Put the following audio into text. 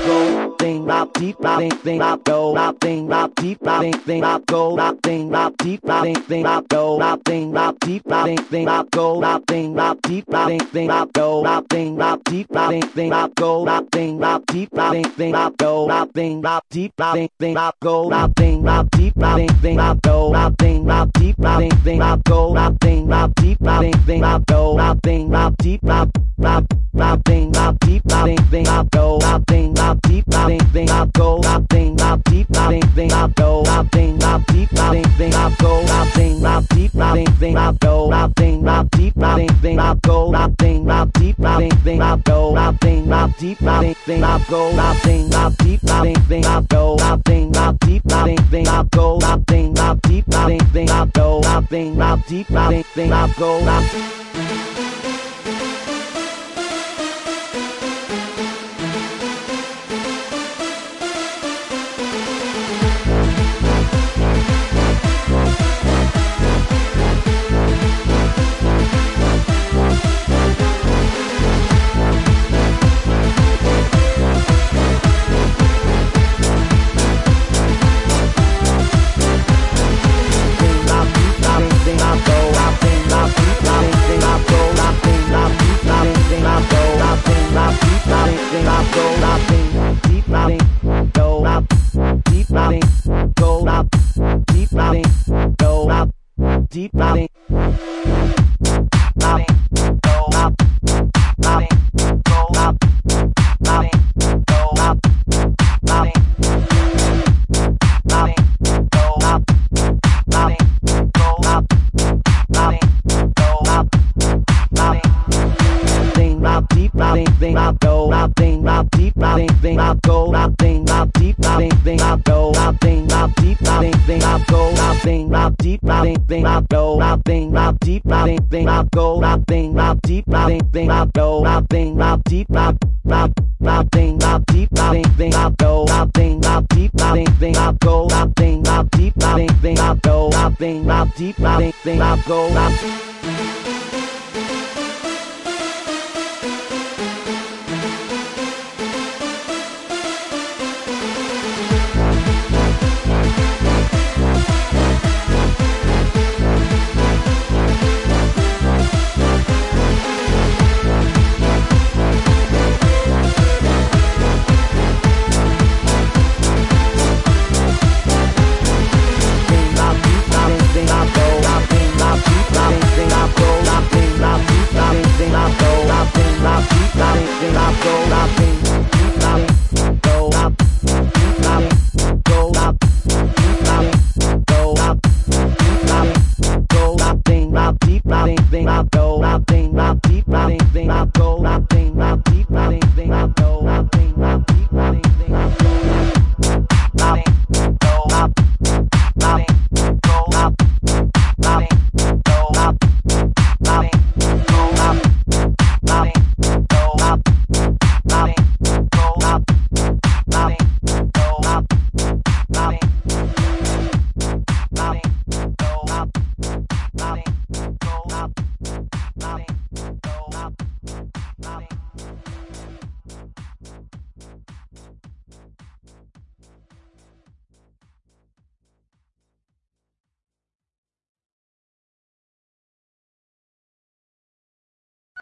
go, thing up deep, thing up go, thing up deep, thing up go, thing up deep, thing up go, thing up deep, thing up go, thing up deep, thing up go, thing up deep, thing up go, thing up deep, thing up go, thing up deep, thing up go, thing up deep, thing up go, thing up deep, thing up go, thing up deep, thing up go, thing up deep, thing up deep, thing up go, thing up deep, thing up go, thing up deep, thing up go, thing up deep, thing up go, thing up deep, thing up go, thing up deep, thing up go, thing up deep, thing up go, thing up deep, thing up go, thing up deep, thing up go, thing up deep, thing up go, thing up deep, thing up go, thing up deep, thing up go. Deep body, body, go up, body, go up, body, go up, body, body, go up, body, go up, body, go up, body. Thing up deep, thing up go up, thing up deep, thing up go up, thing up deep, thing up go up, thing up deep, thing up go up, thing up deep, thing up go up, thing up deep, thing up go up, thing up deep, thing up go up, thing up deep, thing up deep,